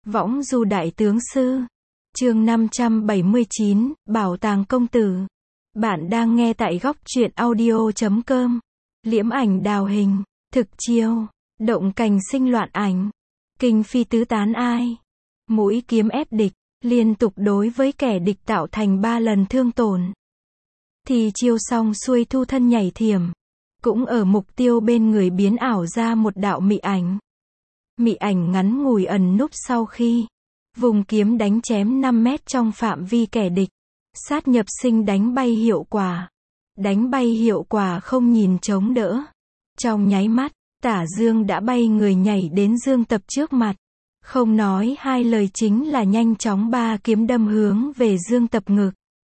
Võng du đại tướng sư. Chương 579, Bảo tàng công tử. Bạn đang nghe tại góc truyện audio.com. Liễm ảnh đào hình, thực chiêu, động cành sinh loạn ảnh, kinh phi tứ tán ai. Mũi kiếm ép địch, liên tục đối với kẻ địch tạo thành 3 lần thương tổn. Thì chiêu xong xuôi thu thân nhảy thiểm. Cũng ở mục tiêu bên người biến ảo ra một đạo mị ảnh. Mị ảnh ngắn ngủi ẩn núp sau khi vùng kiếm đánh chém 5 mét trong phạm vi kẻ địch. Sát nhập sinh đánh bay hiệu quả. Đánh bay hiệu quả không nhìn chống đỡ. Trong nháy mắt, Tả Dương đã bay người nhảy đến Dương Tập trước mặt. Không nói hai lời chính là nhanh chóng 3 kiếm đâm hướng về Dương Tập ngực.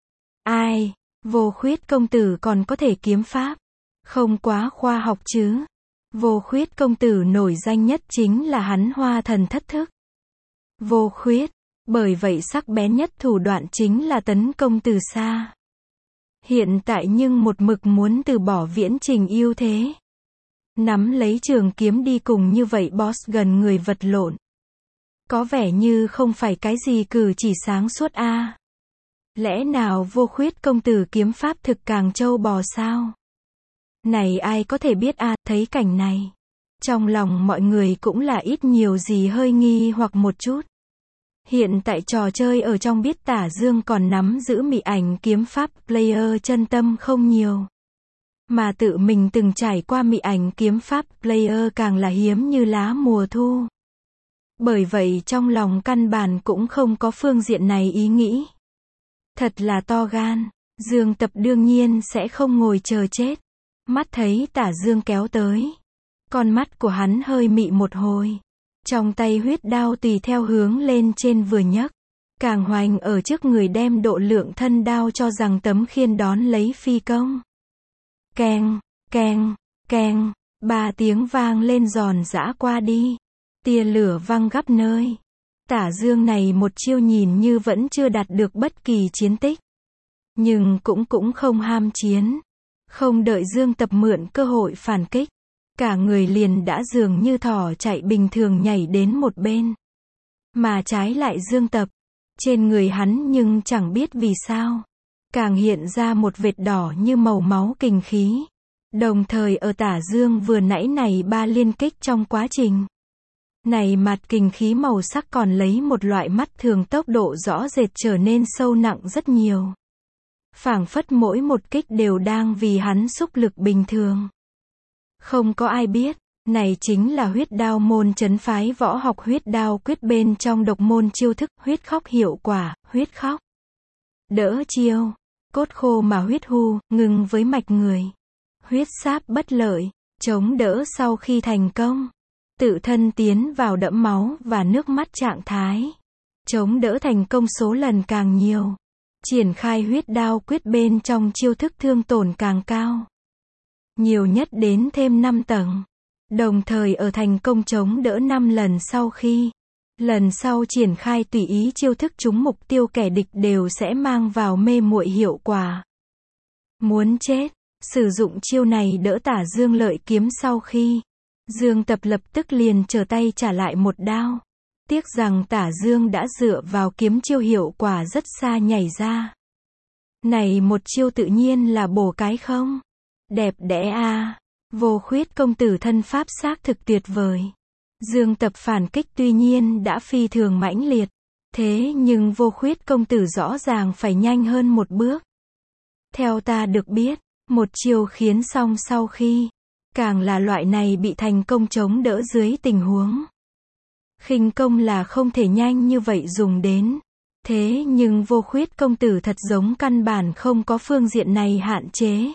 Ai, Vô Khuyết công tử còn có thể kiếm pháp. Không quá khoa học chứ. Vô Khuyết công tử nổi danh nhất chính là hắn Hoa Thần Thất Thức. Vô Khuyết, bởi vậy sắc bén nhất thủ đoạn chính là tấn công từ xa. Hiện tại nhưng một mực muốn từ bỏ viễn trình ưu thế. Nắm lấy trường kiếm đi cùng như vậy boss gần người vật lộn. Có vẻ như không phải cái gì cử chỉ sáng suốt a. Lẽ nào Vô Khuyết công tử kiếm pháp thực càng trâu bò sao? Này ai có thể biết a, thấy cảnh này. Trong lòng mọi người cũng là ít nhiều gì hơi nghi hoặc một chút. Hiện tại trò chơi ở trong biết Tả Dương còn nắm giữ mị ảnh kiếm pháp player chân tâm không nhiều. Mà tự mình từng trải qua mị ảnh kiếm pháp player càng là hiếm như lá mùa thu. Bởi vậy trong lòng căn bản cũng không có phương diện này ý nghĩ. Thật là to gan, Dương Tập đương nhiên sẽ không ngồi chờ chết. Mắt thấy Tả Dương kéo tới. Con mắt của hắn hơi mị một hồi. Trong tay huyết đao tùy theo hướng lên trên vừa nhấc. Càng hoành ở trước người đem độ lượng thân đao cho rằng tấm khiên đón lấy phi công. Keng, keng, keng, 3 tiếng vang lên giòn giã qua đi. Tia lửa văng khắp nơi. Tả Dương này một chiêu nhìn như vẫn chưa đạt được bất kỳ chiến tích. Nhưng cũng không ham chiến. Không đợi Dương Tập mượn cơ hội phản kích. Cả người liền đã dường như thỏ chạy bình thường nhảy đến một bên. Mà trái lại Dương Tập. Trên người hắn nhưng chẳng biết vì sao. Càng hiện ra một vệt đỏ như màu máu kình khí. Đồng thời ở Tả Dương vừa nãy này 3 liên kích trong quá trình. Này mặt kình khí màu sắc còn lấy một loại mắt thường tốc độ rõ rệt trở nên sâu nặng rất nhiều. Phảng phất mỗi một kích đều đang vì hắn xúc lực bình thường. Không có ai biết, này chính là huyết đao môn trấn phái võ học huyết đao quyết bên trong độc môn chiêu thức huyết khóc hiệu quả, huyết khóc. Đỡ chiêu, cốt khô mà huyết hu, ngừng với mạch người. Huyết sáp bất lợi, chống đỡ sau khi thành công. Tự thân tiến vào đẫm máu và nước mắt trạng thái. Chống đỡ thành công số lần càng nhiều. Triển khai huyết đao quyết bên trong chiêu thức thương tổn càng cao. Nhiều nhất đến thêm 5 tầng. Đồng thời ở thành công chống đỡ 5 lần sau khi. Lần sau triển khai tùy ý chiêu thức trúng mục tiêu kẻ địch đều sẽ mang vào mê muội hiệu quả. Muốn chết. Sử dụng chiêu này đỡ Tả Dương lợi kiếm sau khi. Dương Tập lập tức liền trở tay trả lại một đao. Tiếc rằng Tả Dương đã dựa vào kiếm chiêu hiệu quả rất xa nhảy ra. Này một chiêu tự nhiên là bổ cái không? Đẹp đẽ a. Vô Khuyết công tử thân pháp xác thực tuyệt vời. Dương Tập phản kích tuy nhiên đã phi thường mãnh liệt. Thế nhưng Vô Khuyết công tử rõ ràng phải nhanh hơn một bước. Theo ta được biết, một chiêu khiến xong sau khi. Càng là loại này bị thành công chống đỡ dưới tình huống. Khinh công là không thể nhanh như vậy dùng đến. Thế nhưng Vô Khuyết công tử thật giống căn bản không có phương diện này hạn chế.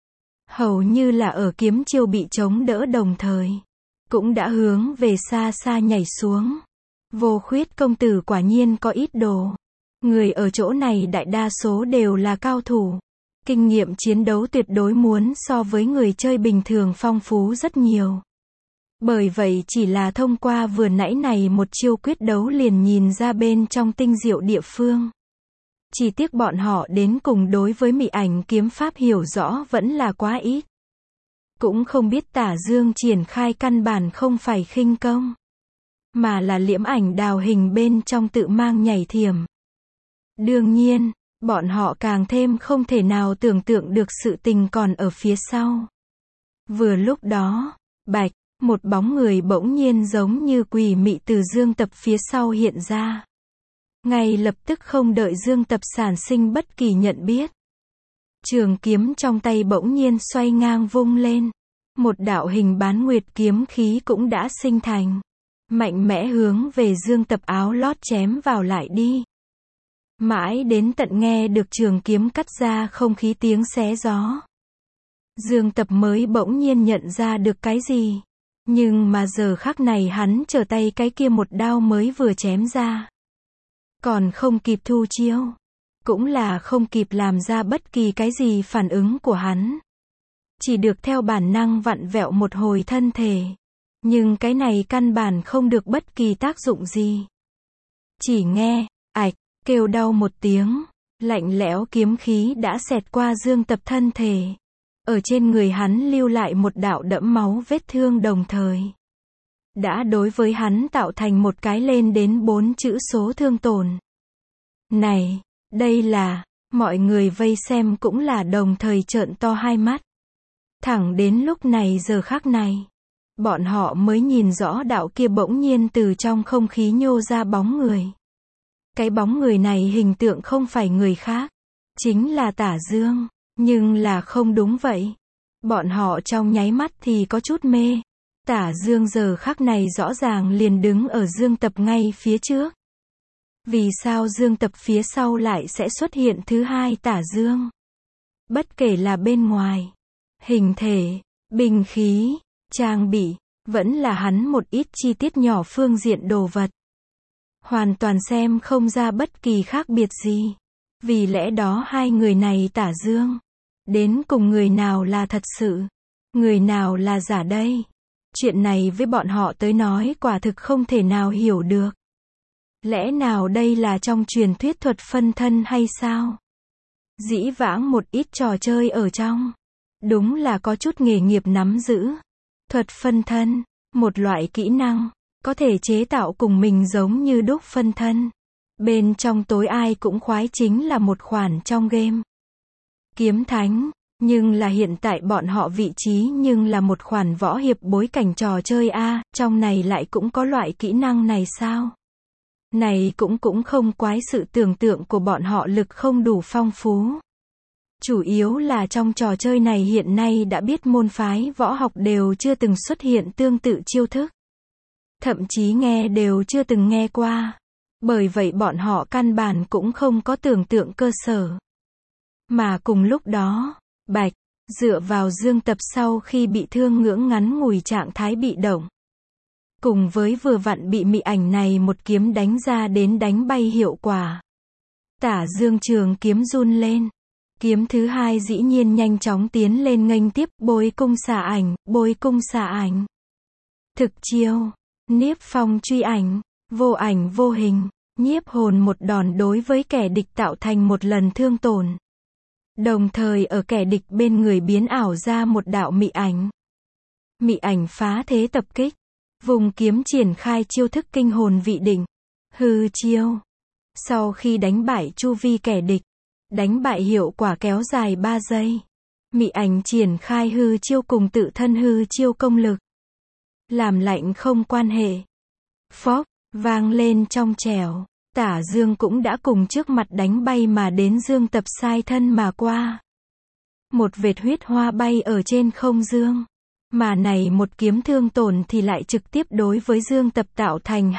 Hầu như là ở kiếm chiêu bị chống đỡ đồng thời. Cũng đã hướng về xa xa nhảy xuống. Vô Khuyết công tử quả nhiên có ít đồ. Người ở chỗ này đại đa số đều là cao thủ. Kinh nghiệm chiến đấu tuyệt đối muốn so với người chơi bình thường phong phú rất nhiều. Bởi vậy chỉ là thông qua vừa nãy này một chiêu quyết đấu liền nhìn ra bên trong tinh diệu địa phương. Chỉ tiếc bọn họ đến cùng đối với mị ảnh kiếm pháp hiểu rõ vẫn là quá ít. Cũng không biết Tả Dương triển khai căn bản không phải khinh công. mà là Liễm Ảnh Đào Hình bên trong tự mang nhảy thiểm. Đương nhiên, bọn họ càng thêm không thể nào tưởng tượng được sự tình còn ở phía sau. Vừa lúc đó, bạch, một bóng người bỗng nhiên giống như quỷ mị từ Dương Tập phía sau hiện ra. Ngay lập tức không đợi Dương Tập sản sinh bất kỳ nhận biết. Trường kiếm trong tay bỗng nhiên xoay ngang vung lên. Một đạo hình bán nguyệt kiếm khí cũng đã sinh thành. Mạnh mẽ hướng về Dương Tập áo lót chém vào lại đi. Mãi đến tận nghe được trường kiếm cắt ra không khí tiếng xé gió. Dương Tập mới bỗng nhiên nhận ra được cái gì. Nhưng mà giờ khắc này hắn trở tay cái kia một đao mới vừa chém ra. Còn không kịp thu chiêu. Cũng là không kịp làm ra bất kỳ cái gì phản ứng của hắn. Chỉ được theo bản năng vặn vẹo một hồi thân thể. Nhưng cái này căn bản không được bất kỳ tác dụng gì. Chỉ nghe, ạch, kêu đau một tiếng. Lạnh lẽo kiếm khí đã xẹt qua Dương Tập thân thể. Ở trên người hắn lưu lại một đạo đẫm máu vết thương đồng thời. Đã đối với hắn tạo thành một cái lên đến 4 chữ số thương tổn. Này, đây là, mọi người vây xem cũng là đồng thời trợn to hai mắt. Thẳng đến lúc này giờ khắc này, bọn họ mới nhìn rõ đạo kia bỗng nhiên từ trong không khí nhô ra bóng người. Cái bóng người này hình tượng không phải người khác, chính là Tả Dương, nhưng là không đúng vậy. Bọn họ trong nháy mắt thì có chút mê. Tả Dương giờ khắc này rõ ràng liền đứng ở Dương Tập ngay phía trước. Vì sao Dương Tập phía sau lại sẽ xuất hiện thứ hai Tả Dương? Bất kể là bên ngoài, hình thể, binh khí, trang bị, vẫn là hắn một ít chi tiết nhỏ phương diện đồ vật. Hoàn toàn xem không ra bất kỳ khác biệt gì. Vì lẽ đó hai người này Tả Dương, đến cùng người nào là thật sự, người nào là giả đây? Chuyện này với bọn họ tới nói quả thực không thể nào hiểu được. Lẽ nào đây là trong truyền thuyết thuật phân thân hay sao? Dĩ vãng một ít trò chơi ở trong, đúng là có chút nghề nghiệp nắm giữ. Thuật phân thân, một loại kỹ năng, có thể chế tạo cùng mình giống như đúc phân thân. Bên trong tối ai cũng khoái chính là một khoản trong game. Kiếm Thánh, nhưng là hiện tại bọn họ vị trí nhưng là một khoản võ hiệp bối cảnh trò chơi a, trong này lại cũng có loại kỹ năng này sao? Này cũng không quái sự tưởng tượng của bọn họ lực không đủ phong phú. Chủ yếu là trong trò chơi này hiện nay đã biết môn phái võ học đều chưa từng xuất hiện tương tự chiêu thức. Thậm chí nghe đều chưa từng nghe qua. Bởi vậy bọn họ căn bản cũng không có tưởng tượng cơ sở. Mà cùng lúc đó, bạch, dựa vào Dương Tập sau khi bị thương ngưỡng ngắn ngủi trạng thái bị động. Cùng với vừa vặn bị mị ảnh này một kiếm đánh ra đến đánh bay hiệu quả. Tả Dương trường kiếm run lên. Kiếm thứ hai dĩ nhiên nhanh chóng tiến lên nghênh tiếp bối cung xả ảnh, bối cung xả ảnh. Thực chiêu, Niếp Phong truy ảnh, vô ảnh vô hình, nhiếp hồn một đòn đối với kẻ địch tạo thành một lần thương tổn. Đồng thời ở kẻ địch bên người biến ảo ra một đạo mị ảnh. Mị ảnh phá thế tập kích. Vùng kiếm triển khai chiêu thức kinh hồn vị đỉnh. Hư chiêu. Sau khi đánh bại chu vi kẻ địch, đánh bại hiệu quả kéo dài 3 giây. Mị ảnh triển khai hư chiêu cùng tự thân hư chiêu công lực. Làm lạnh không quan hệ. Phốc, vang lên trong trẻo. Tả Dương cũng đã cùng trước mặt đánh bay mà đến Dương Tập sai thân mà qua. Một vệt huyết hoa bay ở trên không Dương. Mà này một kiếm thương tổn thì lại trực tiếp đối với Dương Tập tạo thành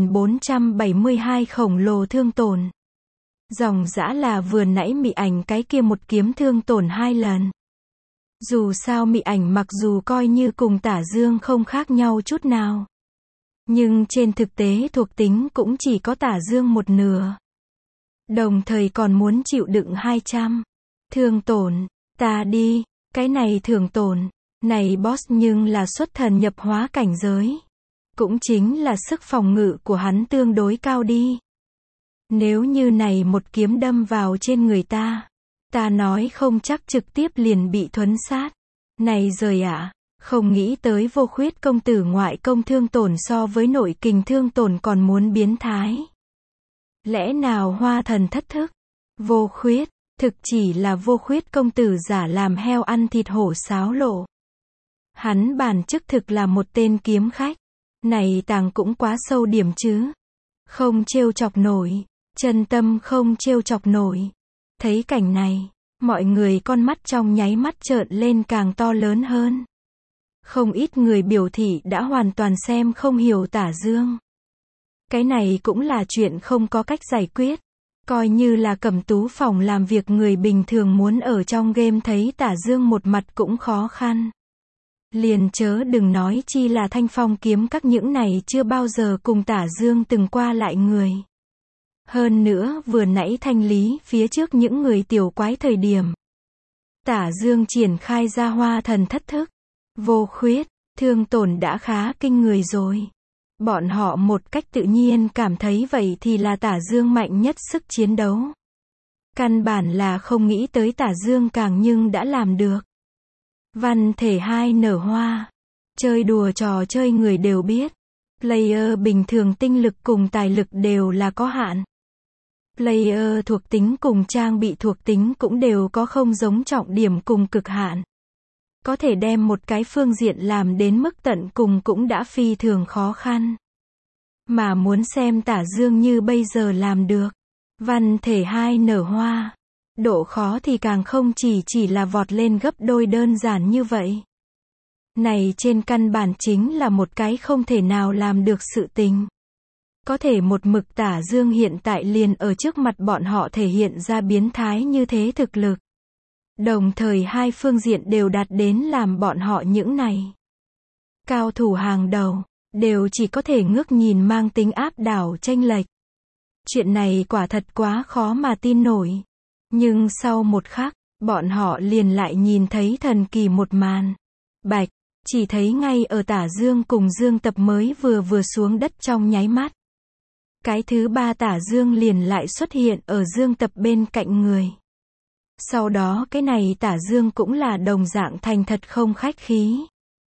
2472 khổng lồ thương tổn. Dòng dã là vừa nãy mị ảnh cái kia một kiếm thương tổn 2 lần. Dù sao mị ảnh mặc dù coi như cùng Tả Dương không khác nhau chút nào. Nhưng trên thực tế thuộc tính cũng chỉ có Tả Dương một nửa. Đồng thời còn muốn chịu đựng 200. Thương tổn, ta đi, cái này thương tổn. Này boss nhưng là xuất thần nhập hóa cảnh giới. Cũng chính là sức phòng ngự của hắn tương đối cao đi. Nếu như này một kiếm đâm vào trên người ta nói không chắc trực tiếp liền bị thuấn sát. Này rời ạ, Không nghĩ tới Vô Khuyết công tử ngoại công Thương Tổn so với nội kình Thương Tổn còn muốn biến thái. Lẽ nào Hoa Thần thất thức? Vô Khuyết, thực chỉ là Vô Khuyết công tử giả làm heo ăn thịt hổ xáo lộ. Hắn bản chức thực là một tên kiếm khách. Này tàng cũng quá sâu điểm chứ. Không trêu chọc nổi. Chân tâm không trêu chọc nổi. Thấy cảnh này, mọi người con mắt trong nháy mắt trợn lên càng to lớn hơn. Không ít người biểu thị đã hoàn toàn xem không hiểu Tả Dương. Cái này cũng là chuyện không có cách giải quyết. Coi như là Cẩm Tú phòng làm việc người bình thường muốn ở trong game thấy Tả Dương một mặt cũng khó khăn. Liền chớ đừng nói chi là Thanh Phong kiếm các những này chưa bao giờ cùng Tả Dương từng qua lại người. Hơn nữa vừa nãy thanh lý phía trước những người tiểu quái thời điểm. Tả Dương triển khai ra Hoa Thần thất thức. Vô Khuyết, Thương Tổn đã khá kinh người rồi. Bọn họ một cách tự nhiên cảm thấy vậy thì là Tả Dương mạnh nhất sức chiến đấu. Căn bản là không nghĩ tới Tả Dương càng nhưng đã làm được. Văn thể hai nở hoa. Chơi đùa trò chơi người đều biết. Player bình thường tinh lực cùng tài lực đều là có hạn. Player thuộc tính cùng trang bị thuộc tính cũng đều có không giống trọng điểm cùng cực hạn. Có thể đem một cái phương diện làm đến mức tận cùng cũng đã phi thường khó khăn. Mà muốn xem Tả Dương như bây giờ làm được. Văn thể hai nở hoa. Độ khó thì càng không chỉ là vọt lên gấp đôi đơn giản như vậy. Này trên căn bản chính là một cái không thể nào làm được sự tình. Có thể một mực Tả Dương hiện tại liền ở trước mặt bọn họ thể hiện ra biến thái như thế thực lực. Đồng thời hai phương diện đều đạt đến làm bọn họ những này cao thủ hàng đầu, đều chỉ có thể ngước nhìn mang tính áp đảo chênh lệch. Chuyện này quả thật quá khó mà tin nổi. Nhưng sau một khắc, bọn họ liền lại nhìn thấy thần kỳ một màn. Bạch, chỉ thấy ngay ở Tả Dương cùng Dương Tập mới vừa xuống đất trong nháy mắt. Cái thứ ba Tả Dương liền lại xuất hiện ở Dương Tập bên cạnh người. Sau đó cái này Tả Dương cũng là đồng dạng thành thật không khách khí.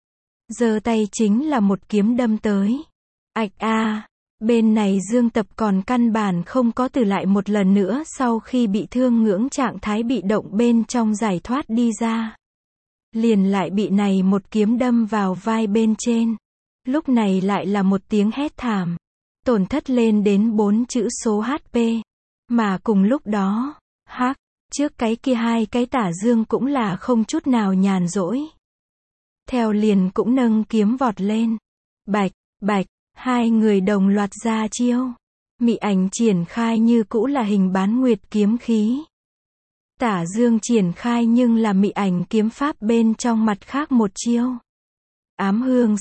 Giơ tay chính là một kiếm đâm tới. Ạch a, bên này Dương Tập còn căn bản không có từ lại một lần nữa sau khi bị thương ngưỡng trạng thái bị động bên trong giải thoát đi ra. Liền lại bị này một kiếm đâm vào vai bên trên. Lúc này lại là một tiếng hét thảm. Tổn thất lên đến 4 chữ số HP. Mà cùng lúc đó, trước cái kia hai cái Tả Dương cũng là không chút nào nhàn rỗi. Theo liền cũng nâng kiếm vọt lên. Bạch, bạch, hai người đồng loạt ra chiêu. Mị ảnh triển khai như cũ là hình bán nguyệt kiếm khí. Tả Dương triển khai nhưng là mị ảnh kiếm pháp bên trong mặt khác một chiêu. Ám hương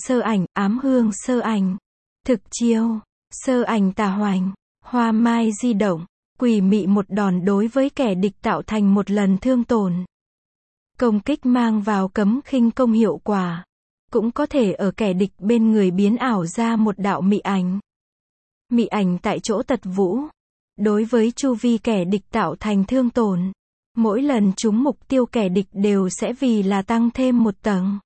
sơ ảnh. Thực chiêu, sơ ảnh tà hoành, hoa mai di động. Quỷ mị một đòn đối với kẻ địch tạo thành một lần thương tổn. Công kích mang vào cấm khinh công hiệu quả. Cũng có thể ở kẻ địch bên người biến ảo ra một đạo mị ảnh. Mị ảnh tại chỗ tật vũ. Đối với chu vi kẻ địch tạo thành thương tổn. Mỗi lần trúng mục tiêu kẻ địch đều sẽ vì là tăng thêm một tầng.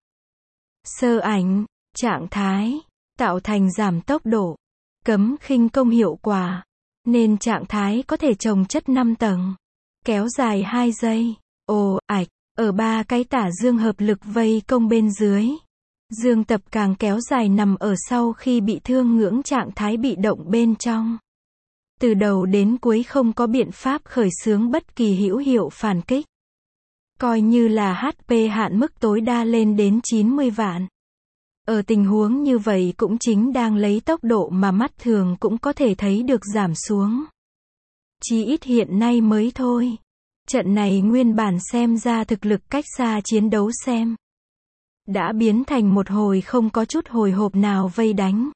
Sơ ảnh, trạng thái, tạo thành giảm tốc độ. Cấm khinh công hiệu quả. Nên trạng thái có thể chồng chất 5 tầng. Kéo dài 2 giây. Ồ, ạch, ở ba cái Tả Dương hợp lực vây công bên dưới. Dương Tập càng kéo dài nằm ở sau khi bị thương ngưỡng trạng thái bị động bên trong. Từ đầu đến cuối không có biện pháp khởi xướng bất kỳ hữu hiệu phản kích. Coi như là HP hạn mức tối đa lên đến 90 vạn. Ở tình huống như vậy cũng chính đang lấy tốc độ mà mắt thường cũng có thể thấy được giảm xuống. Chỉ ít hiện nay mới thôi. Trận này nguyên bản xem ra thực lực cách xa chiến đấu xem. Đã biến thành một hồi không có chút hồi hộp nào vây đánh.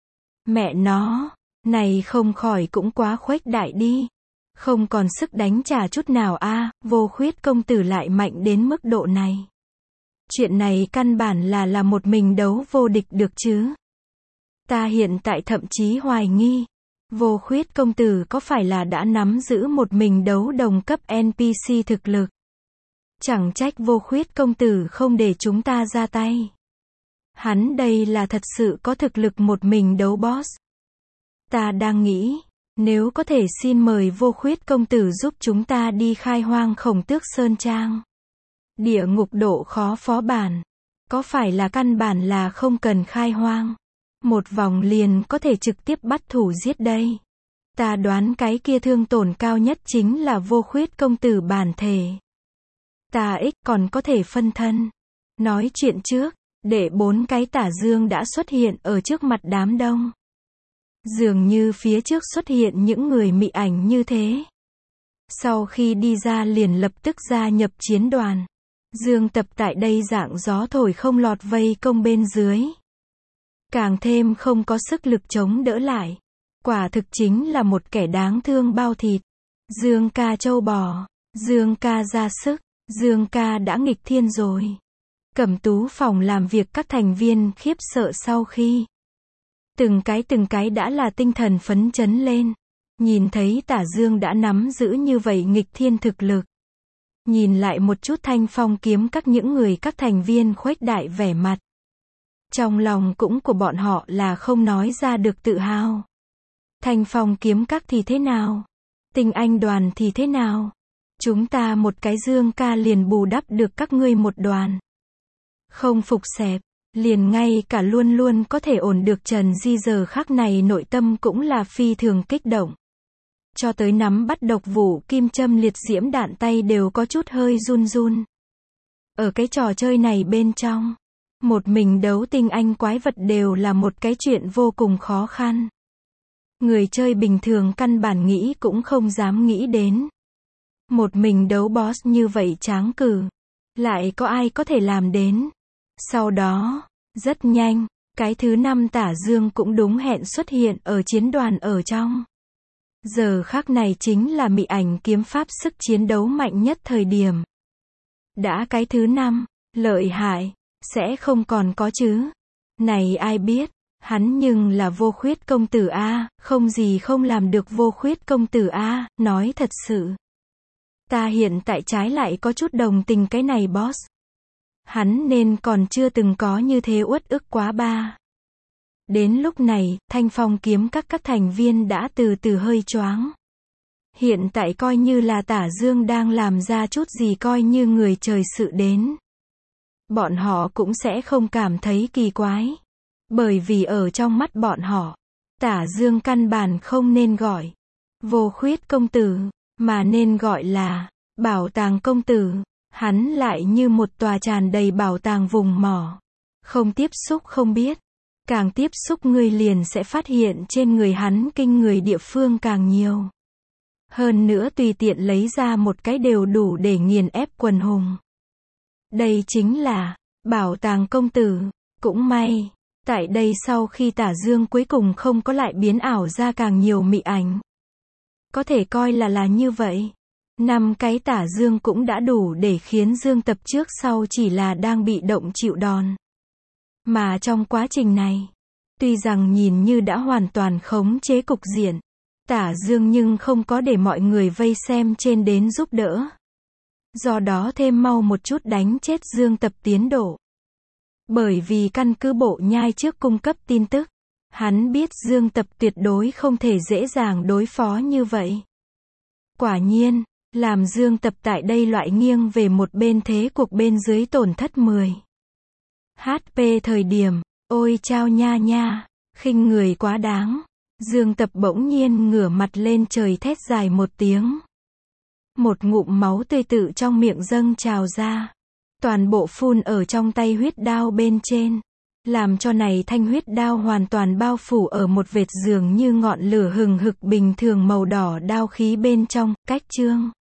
Mẹ nó, này không khỏi cũng quá khuếch đại đi. Không còn sức đánh trả chút nào a, Vô Khuyết công tử lại mạnh đến mức độ này. Chuyện này căn bản là một mình đấu vô địch được chứ. Ta hiện tại thậm chí hoài nghi. Vô Khuyết công tử có phải là đã nắm giữ một mình đấu đồng cấp NPC thực lực. Chẳng trách Vô Khuyết công tử không để chúng ta ra tay. Hắn đây là thật sự có thực lực một mình đấu boss. Ta đang nghĩ, nếu có thể xin mời Vô Khuyết công tử giúp chúng ta đi khai hoang Khổng Tước Sơn Trang. Địa ngục độ khó phó bản. Có phải là căn bản là không cần khai hoang? Một vòng liền có thể trực tiếp bắt thủ giết đây. Ta đoán cái kia thương tổn cao nhất chính là Vô Khuyết công tử bản thể. Ta còn có thể phân thân. Nói chuyện trước, để 4 cái tả dương đã xuất hiện ở trước mặt đám đông. Dường như phía trước xuất hiện những người mị ảnh như thế. Sau khi đi ra liền lập tức gia nhập chiến đoàn. Dương Tập tại đây dạng gió thổi không lọt vây công bên dưới. Càng thêm không có sức lực chống đỡ lại. Quả thực chính là một kẻ đáng thương bao thịt. Dương ca trâu bò. Dương ca ra sức. Dương ca đã nghịch thiên rồi. Cẩm tú phòng làm việc các thành viên khiếp sợ sau khi. Từng cái đã là tinh thần phấn chấn lên. Nhìn thấy Tả Dương đã nắm giữ như vậy nghịch thiên thực lực. Nhìn lại một chút Thanh Phong kiếm các những người các thành viên khuếch đại vẻ mặt. Trong lòng cũng của bọn họ là không nói ra được tự hào. Thanh Phong kiếm các thì thế nào? Tinh Anh đoàn thì thế nào? Chúng ta một cái Dương ca liền bù đắp được các ngươi một đoàn. Không phục xẹp, liền ngay cả luôn luôn có thể ổn được Trần Di giờ khắc này nội tâm cũng là phi thường kích động. Cho tới nắm bắt độc vụ kim châm liệt diễm đạn tay đều có chút hơi run run. Ở cái trò chơi này bên trong, một mình đấu tinh anh quái vật đều là một cái chuyện vô cùng khó khăn. Người chơi bình thường căn bản nghĩ cũng không dám nghĩ đến. Một mình đấu boss như vậy tráng cử. Lại có ai có thể làm đến. Sau đó, rất nhanh, cái thứ 5 Tả Dương cũng đúng hẹn xuất hiện ở chiến đoàn ở trong. Giờ khắc này chính là mị ảnh kiếm pháp sức chiến đấu mạnh nhất thời điểm. Đã cái thứ 5, lợi hại, sẽ không còn có chứ. Này ai biết, hắn nhưng là Vô Khuyết công tử A, không gì không làm được Vô Khuyết công tử A, nói thật sự. Ta hiện tại trái lại có chút đồng tình cái này boss. Hắn nên còn chưa từng có như thế uất ức quá ba. Đến lúc này, Thanh Phong kiếm các thành viên đã từ từ hơi choáng. Hiện tại coi như là Tả Dương đang làm ra chút gì coi như người trời sự đến. Bọn họ cũng sẽ không cảm thấy kỳ quái. Bởi vì ở trong mắt bọn họ, Tả Dương căn bản không nên gọi Vô Khuyết công tử, mà nên gọi là Bảo tàng công tử. Hắn lại như một tòa tràn đầy bảo tàng vùng mỏ. Không tiếp xúc không biết. Càng tiếp xúc ngươi liền sẽ phát hiện trên người hắn kinh người địa phương càng nhiều. Hơn nữa tùy tiện lấy ra một cái đều đủ để nghiền ép quần hùng. Đây chính là bảo tàng công tử. Cũng may, tại đây sau khi Tả Dương cuối cùng không có lại biến ảo ra càng nhiều mị ảnh. Có thể coi là như vậy. 5 cái Tả Dương cũng đã đủ để khiến Dương Tập trước sau chỉ là đang bị động chịu đòn. Mà trong quá trình này, tuy rằng nhìn như đã hoàn toàn khống chế cục diện, Tả Dương nhưng không có để mọi người vây xem trên đến giúp đỡ. Do đó thêm mau một chút đánh chết Dương Tập tiến độ. Bởi vì căn cứ bộ nhai trước cung cấp tin tức, hắn biết Dương Tập tuyệt đối không thể dễ dàng đối phó như vậy. Quả nhiên, làm Dương Tập tại đây loại nghiêng về một bên thế cuộc bên dưới tổn thất 10 HP thời điểm, ôi chao nha nha, khinh người quá đáng. Dương Tập bỗng nhiên ngửa mặt lên trời thét dài một tiếng. Một ngụm máu tươi tự trong miệng dâng trào ra. Toàn bộ phun ở trong tay huyết đao bên trên. Làm cho này thanh huyết đao hoàn toàn bao phủ ở một vệt dường như ngọn lửa hừng hực bình thường màu đỏ đao khí bên trong, cách chương.